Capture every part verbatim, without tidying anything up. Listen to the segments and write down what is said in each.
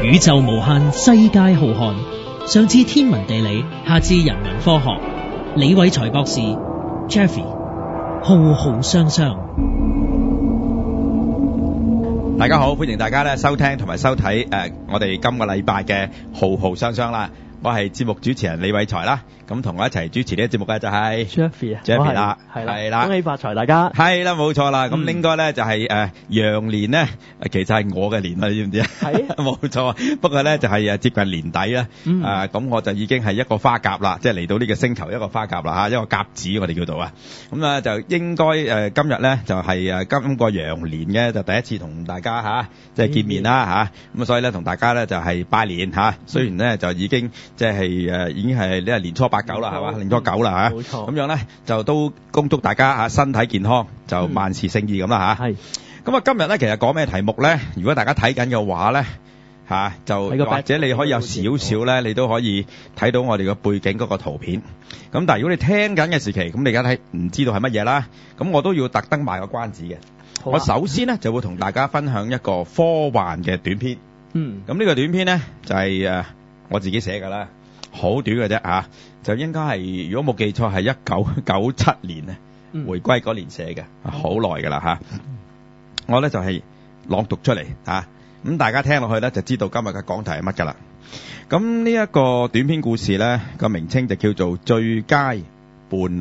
宇宙無限，世界浩瀚。上至天文地理，下至人文科學。李偉才博士 Jeffrey 浩浩雙雙。 大家好，歡迎大家咧收聽同埋收睇誒、呃，我哋今個禮拜嘅浩浩雙雙啦。我係節目主持人李偉才啦，咁同我一齊主持呢個節目嘅就係 Jeffrey 啊 ，Jeffrey 啦， 係啦，係啦，恭喜發財大家， 係啦，冇錯啦，咁、嗯、應該咧就係誒羊年咧，其實係我嘅年啦，你知唔知啊？係，冇錯，不過咧就係誒接近年底啦，誒、呃、咁我就已經係一個花甲啦，即係嚟到呢個星球一個花甲啦吓，一個甲子我哋叫做啊，咁啊就應該誒、呃、今日咧就係誒今個羊年嘅就第一次同大家吓即係見面啦吓，咁啊所以咧同大家咧就係拜年吓，雖然咧就已經。即係誒，已經係呢係年初八九啦，係嘛？年初九啦嚇。冇錯。咁樣咧，就都恭祝大家嚇身體健康，就萬事勝意咁啦嚇。係。咁啊，今日咧其實講咩題目咧？如果大家睇緊嘅話咧，嚇就或者你可以有少少咧，你都可以睇到我哋嘅背景嗰個圖片。咁但係如果你聽緊嘅時期，咁你而家睇唔知道係乜嘢啦。咁我都要特登賣個關子嘅。好啊。我首先咧就會同大家分享一個科幻嘅短篇。嗯。咁呢個短篇咧就係誒。我自己寫㗎啦，好短嘅啫嚇，就應該係如果冇記錯係一九九七年咧，回歸嗰年寫嘅，好耐㗎啦嚇。我咧就係朗讀出嚟嚇，咁大家聽落去咧就知道今日嘅講題係乜㗎啦。咁呢一個短篇故事咧個名稱就叫做《最佳伴侶》。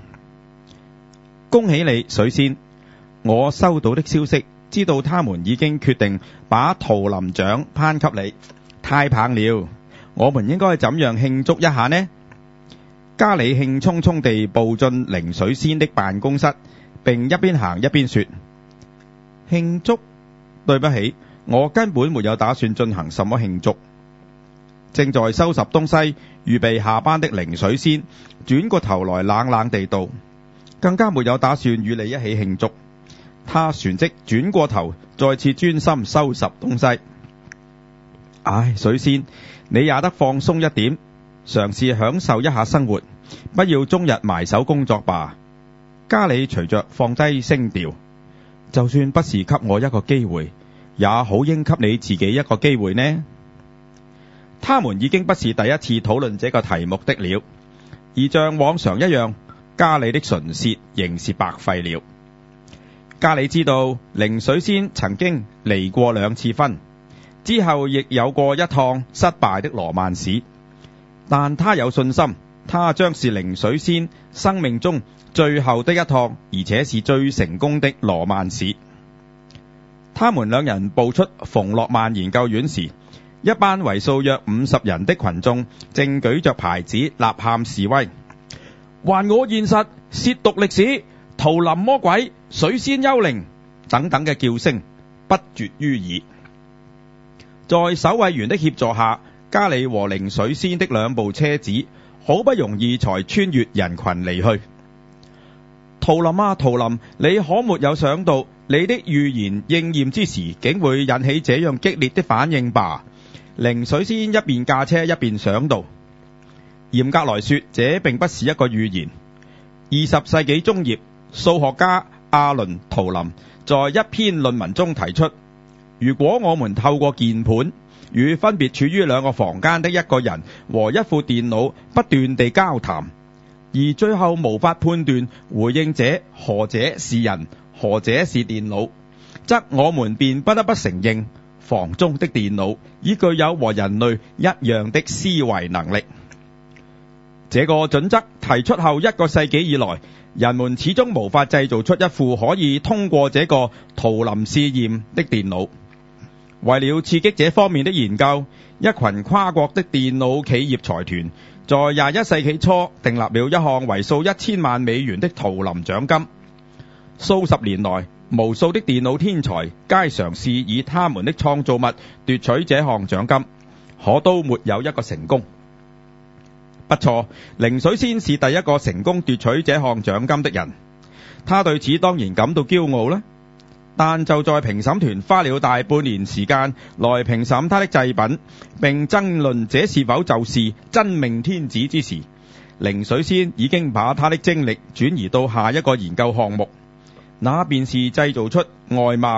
恭喜你，水仙！我收到的消息，知道他們已經決定把圖林獎頒給你，太棒了！我們應該怎樣慶祝一下呢？加里興沖沖地步進靈水仙的辦公室，並一邊行一邊說：慶祝？對不起，我根本沒有打算進行什麼慶祝。正在收拾東西預備下班的靈水仙轉過頭來冷冷地道：更加沒有打算與你一起慶祝。他旋即轉過頭再次專心收拾東西。唉，水仙，你也得放鬆一點，嘗試享受一下生活，不要終日埋首工作吧。加里隨着放低聲調，就算不是給我一個機會，也好應給你自己一個機會呢。他們已經不是第一次討論這個題目的了，而像往常一樣，加里的唇舌仍是白費了。加里知道靈水仙曾經離過兩次婚，之後亦有過一趟失敗的羅曼史，但他有信心，他將是靈水仙生命中最後的一趟，而且是最成功的羅曼史。他們兩人步出馮諾曼研究院時，一班為數約五十人的群眾正舉着牌子吶喊示威，還我現實，褻瀆歷史，圖林魔鬼，水仙幽靈等等嘅叫聲不絕於耳。在守衛員的協助下，加里和靈水仙的兩部車子好不容易才穿越人群離去。圖林啊，圖林，你可沒有想到你的預言應驗之時，竟會引起這樣激烈的反應吧？靈水仙一邊駕車一邊想到，嚴格來說，這並不是一個預言。二十世紀中葉，數學家阿倫圖林在一篇論文中提出，如果我們透過鍵盤與分別處於兩個房間的一個人和一副電腦不斷地交談，而最後無法判斷回應者何者是人，何者是電腦，則我們便不得不承認房中的電腦已具有和人類一樣的思維能力。這個準則提出後一個世紀以來，人們始終無法製造出一副可以通過這個圖林試驗的電腦。為了刺激這方面的研究，一群跨國的電腦企業財團在廿一世紀初訂立了一項為數一千萬美元的圖林獎金。數十年來，無數的電腦天才皆嘗試以他們的創造物奪取這項獎金，可都沒有一個成功。不錯，靈水仙是第一個成功奪取這項獎金的人，他對此當然感到驕傲啦。但就在評審團花了大半年時間來評審他的製品，並爭論這是否就是真命天子之時，靈水仙已經把他的精力轉移到下一個研究項目，那便是製造出外貌、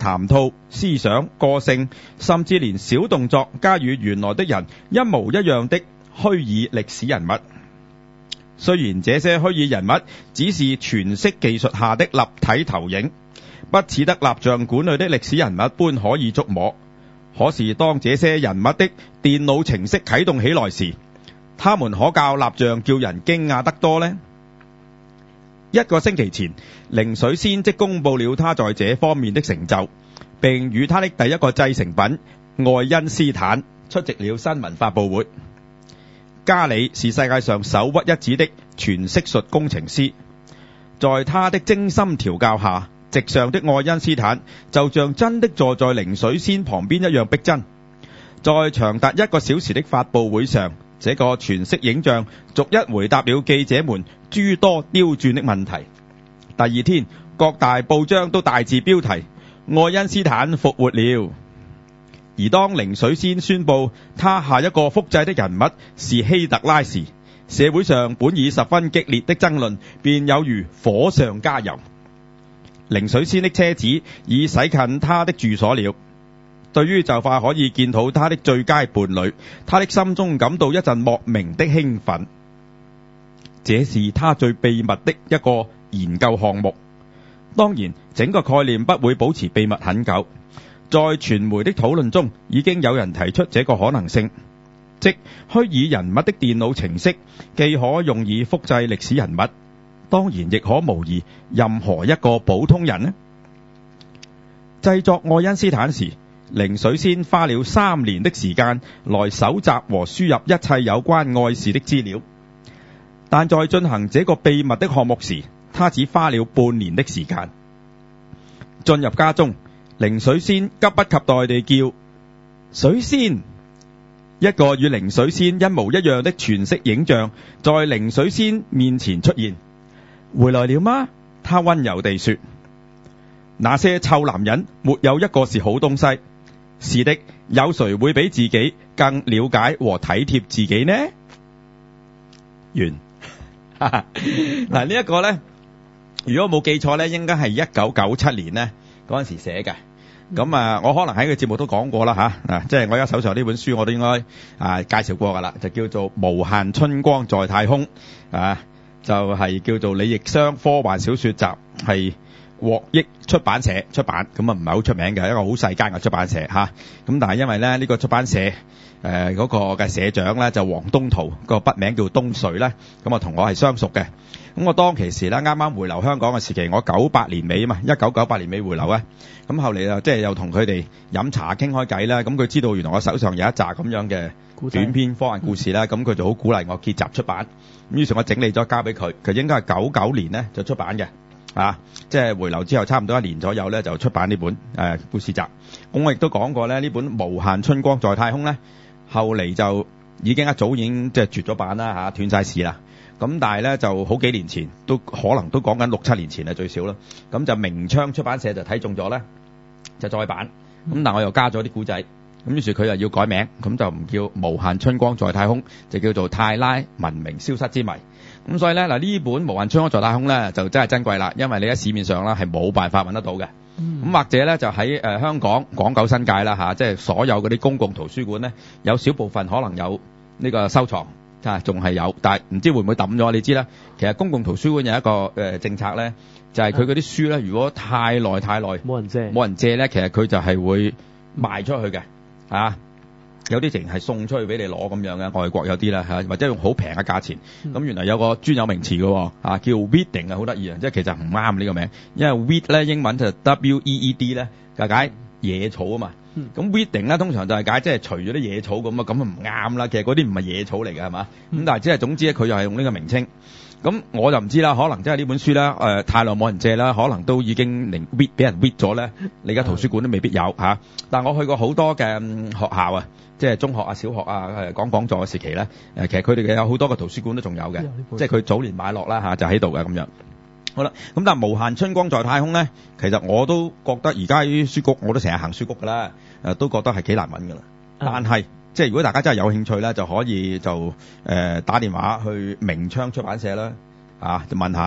談吐、思想、個性，甚至連小動作，皆與原來的人一模一樣的虛擬歷史人物。雖然這些虛擬人物只是詮釋技術下的立體投影，不似得蠟像館裏的歷史人物般可以觸摸，可是當這些人物的電腦程式啟動起來時，他們可較蠟像叫人驚訝得多呢。一個星期前，靈水仙即公布了他在這方面的成就，並與他的第一個製成品愛因斯坦出席了新聞發佈會。加里是世界上首屈一指的全息術工程師，在他的精心調教下，席上的愛因斯坦就像真的坐在靈水仙旁邊一樣逼真。在長達一個小時的發佈會上，這個全息影像逐一回答了記者們諸多刁鑽的問題。第二天，各大報章都大字標題：愛因斯坦復活了。而當靈水仙宣布他下一個複製的人物是希特拉時，社會上本已十分激烈的爭論便有如火上加油。靈水仙的車子已駛近他的住所了。對於就快可以見到他的最佳伴侶，他的心中感到一陣莫名的興奮。這是他最秘密的一個研究項目。當然，整個概念不會保持秘密很久。在傳媒的討論中，已經有人提出這個可能性，即虛擬人物的電腦程式既可用以複製歷史人物，當然亦可模擬任何一個普通人呢。製作愛因斯坦時，靈水仙花了三年的時間來搜集和輸入一切有關愛事的資料，但在進行這個秘密的項目時，他只花了半年的時間。進入家中，靈水仙急不及待地叫水仙，一個與靈水仙一模一樣的全息影像在靈水仙面前出現。回來了嗎？他溫柔地說。那些臭男人沒有一個是好東西。是的，有誰會比自己更了解和體貼自己呢？完。嗱，呢一個呢，如果冇記錯呢，應該係一九九七年呢嗰陣時寫嘅。咁啊，我可能喺個節目都講過啦吓，啊，即係我而家手上呢本書我都應該啊介紹過噶啦，就叫做《無限春光在太空》啊，就係叫做李易商科幻小說集，係獲益出版社出版，咁啊唔係好出名嘅一個好細間嘅出版社吓，咁但係因為咧呢個出版社誒嗰個嘅社長咧就黃東圖，個筆名叫東瑞咧，咁啊同我係相熟嘅。咁我當其時咧啱啱回流香港嘅時期，我九八年尾啊嘛，一九九八年尾回流啊，咁後嚟啊即係又同佢哋飲茶傾開偈啦，咁佢知道原來我手上有一紮咁樣嘅短篇科幻故事啦，咁佢就好鼓勵我結集出版，咁於是我整理咗交俾佢，佢應該係九九年咧就出版嘅。啊，即係回流之後差唔多一年左右咧就出版呢本誒、呃、故事集。咁我亦都講過咧，呢本《無限春光在太空》咧，後嚟就已經一早已經即係絕咗版啦嚇，斷晒市啦。咁但係咧就好幾年前，都可能都講緊六七年前啊最少啦。咁就明窗出版社就睇中咗咧，就再版。咁但我又加咗啲古仔，咁於是佢又要改名，咁就唔叫《無限春光在太空》，就叫做《泰拉文明消失之謎》。咁所以咧嗱，呢本《無限春光在太空》咧就真係珍貴啦，因為你喺市面上啦係冇辦法揾得到嘅。咁、嗯、或者咧就喺誒、呃、香港港九新界啦嚇，即係所有嗰啲公共圖書館咧，有少部分可能有呢個收藏，啊仲係有，但係唔知會唔會抌咗？你知啦，其實公共圖書館有一個誒、呃、政策咧，就係佢嗰啲書咧，如果太耐太耐冇人借，冇人借咧，其實佢就係會賣出去嘅，啊。有啲淨係送出去俾你攞咁樣嘅，外國有啲啦嚇，或者用好平嘅價錢。咁、嗯、原來有個專有名詞嘅，啊叫 weeding 啊，好得意啊，即係其實唔啱呢個名，因為 weed 咧英文就 W E E D 咧，就解野草啊嘛。咁、嗯、weeding 咧通常就係解即係除咗啲野草咁啊，咁啊唔啱啦。其實嗰啲唔係野草嚟嘅係嘛。咁、嗯、但係即係總之咧，佢又係用呢個名稱。咁我就唔知啦，可能即係呢本書咧，誒、呃、太耐冇人借啦，可能都已經令 weed 俾人 weed 咗咧。你而家圖書館都未必有嚇、啊。但係我去過好多嘅、嗯、學校啊。即係中學啊、小學啊，誒講講座嘅時期咧，誒其實佢哋嘅有好多個圖書館都仲有嘅，即係佢早年買落啦嚇，就喺度嘅咁樣。好啦，咁但係無限春光在太空咧，其實我都覺得而家啲書局我都成日行書局㗎啦，誒都覺得係幾難揾㗎啦。但係即係如果大家真係有興趣咧，就可以就誒、呃、打電話去明窗出版社啦，啊就問下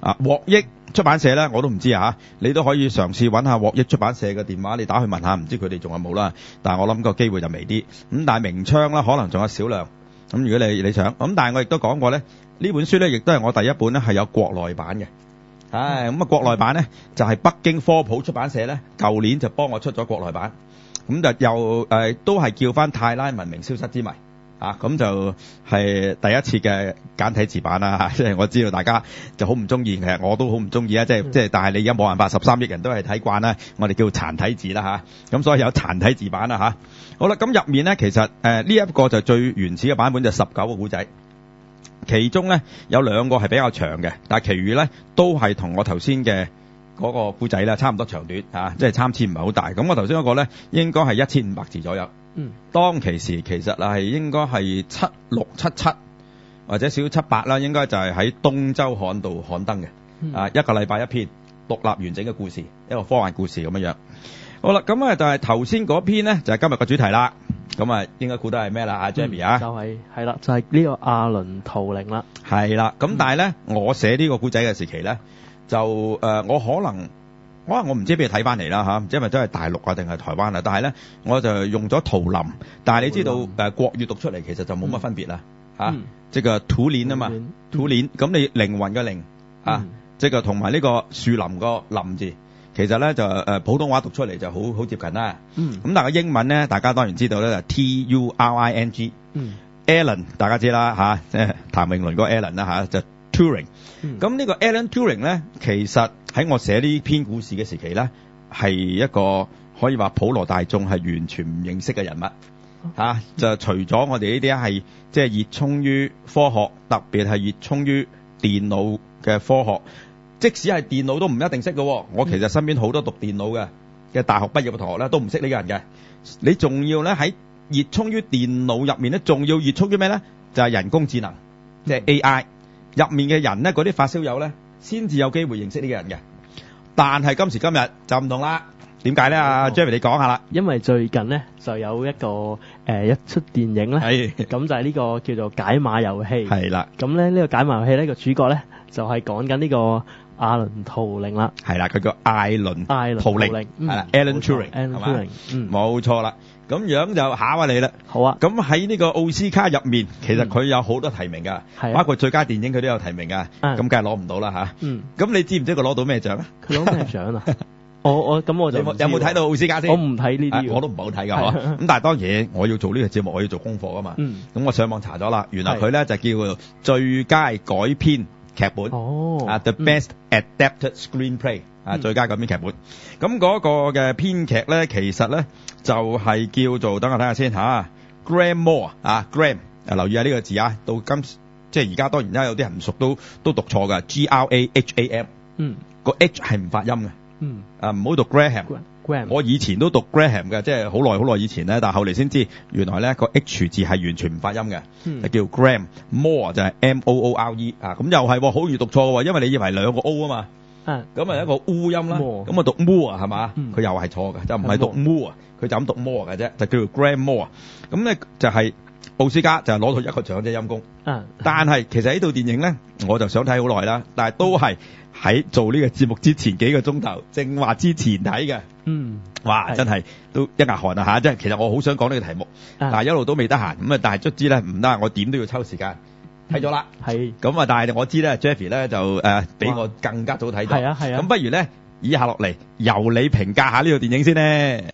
啊，獲益出版社咧我都唔知啊，你都可以嘗試揾下獲益出版社嘅電話，你打去問下，唔知佢哋仲有冇啦。但係我諗個機會就微啲。咁但係明窗啦，可能仲有少量。咁如果你你想，咁但係我亦都講過咧，呢本書咧亦都係我第一本咧係有國內版嘅。唉，咁啊國內版咧就係北京科普出版社咧，舊年就幫我出咗國內版。咁就又誒都係叫翻泰拉文明消失之謎。啊，咁就係第一次嘅簡體字版啦，即係我知道大家就好唔中意，其實我都好唔中意啊，即係即係，但係你而家冇辦法，十三億人都係睇慣啦，我哋叫殘體字啦吓，咁所以有殘體字版啦吓。好啦，咁入面咧其實誒呢一個就最原始嘅版本就十九個古仔，其中咧有兩個係比較長嘅，但係其餘咧都係同我頭先嘅嗰個古仔啦差唔多長短啊，即係參差唔係好大。咁我頭先嗰個咧應該係一千五百字左右。嗯，當其時其實係應該係七六七七或者少少七八啦，應該就係喺東周刊度刊登嘅。嗯、啊，一個禮拜一篇獨立完整嘅故事，一個科幻故事咁樣樣。好啦，咁啊就係頭先嗰篇呢，就係、是、今日嘅主題啦。咁啊應該估得係咩啦？阿 Jamie 啊， 就係係啦，就係、是、呢個阿倫圖靈啦。 係啦，咁但係咧，我寫呢個古仔嘅時期咧，就誒、呃、我可能。我我唔知俾你睇翻嚟啦嚇，唔知係咪真係大陸啊定係台灣啊？但係咧，我就用咗圖林，但係你知道誒、呃、國語讀出嚟其實就冇乜分別啦嚇，即係圖靈啊嘛，圖靈咁你靈魂嘅靈啊，即係同埋呢個樹林個林字，其實咧就誒、呃、普通話讀出嚟就好好接近啦。嗯，咁但係英文咧，大家當然知道咧就 T U R I N G，嗯 Alan 大家知啦嚇，即係譚詠麟嗰個 Alan 啦嚇就。Turing，咁、嗯、呢個 Alan Turing 咧，其實喺我寫呢篇故事嘅時期咧，係一個可以話普羅大眾係完全唔認識嘅人物嚇、嗯啊。就除咗我哋呢啲係即係熱衷於科學，特別係熱衷於電腦嘅科學，即使係電腦都唔一定識嘅。我其實身邊好多讀電腦嘅嘅大學畢業嘅同學咧，都唔識呢個人嘅。你仲要咧喺熱衷於電腦入面咧，仲要熱衷於咩咧？就係、是、人工智能，即、就、係、是、A I。入面嘅人咧，嗰啲發燒友咧，先至有機會認識呢個人嘅。但係今時今日就唔同啦。點解咧？阿 Jerry 你講下啦。 因為最近咧就有一個誒、呃、一出電影咧，咁就係呢個叫做解碼遊戲。係啦。咁咧呢個解碼遊戲呢個主角咧就係講緊呢個阿倫圖靈啦。係啦，佢叫艾倫。艾倫圖靈係啦 ，Alan Turing 係嘛？嗯，冇錯啦。咁樣就考下你啦。好啊。咁喺呢個奧斯卡入面，其實佢有好多提名㗎、嗯，包括最佳電影佢都有提名㗎。咁梗係攞唔到啦吓。嗯。咁你知唔知佢攞到咩獎啊？佢攞咩獎啊？我我咁我就有冇睇到奧斯卡先？我唔睇呢啲。我都唔好睇㗎嗬。咁但係當然我要做呢個節目，我要做功課㗎嘛。嗯。咁我上網查咗啦，原來佢咧就叫做最佳改編劇本。哦。啊 ，The Best Adapted Screenplay。啊，最佳改編劇本，咁嗰個嘅編劇咧，其實咧就係、是、叫做，等我睇下先吓 Graham Moore 啊 ，Graham，啊留意下呢個字啊，到今即係而家當然啦，有啲人唔熟都都讀錯㗎 ，G R A H A M，嗯，個 H 係唔發音嘅，嗯，啊唔好讀 Graham，Graham，我以前都讀 Graham 嘅，即係好耐好耐以前咧，但係後嚟先知原來咧個 H 字係完全唔發音嘅，嗯，就叫 Graham，Moore 就係 M O O R E 啊，咁又係好易讀錯喎，因為你以為兩個 O 啊嘛。啊，咁啊一個烏音啦，咁啊讀 Moore 啊係嘛，佢又係錯嘅，就唔係讀 Moore，佢就咁讀 Moore 嘅啫，就叫做 Graham Moore。咁咧就係奧斯卡就係攞到一個獎啫陰公。啊，但係其實呢套電影咧，我就想睇好耐啦，但係都係喺做呢個節目之前幾個鐘頭，正話之前睇嘅。嗯，哇，真係都一額汗啊吓！即係其實我好想講呢個題目，但係一路都未得閒，咁啊，但係卒之咧唔得，我點都要抽時間。睇咗啦，係咁啊！但係我知咧 ，Jeffy 咧就誒比我更加早睇到，係啊係啊。咁不如咧，以下落嚟由你評價下呢套電影先咧。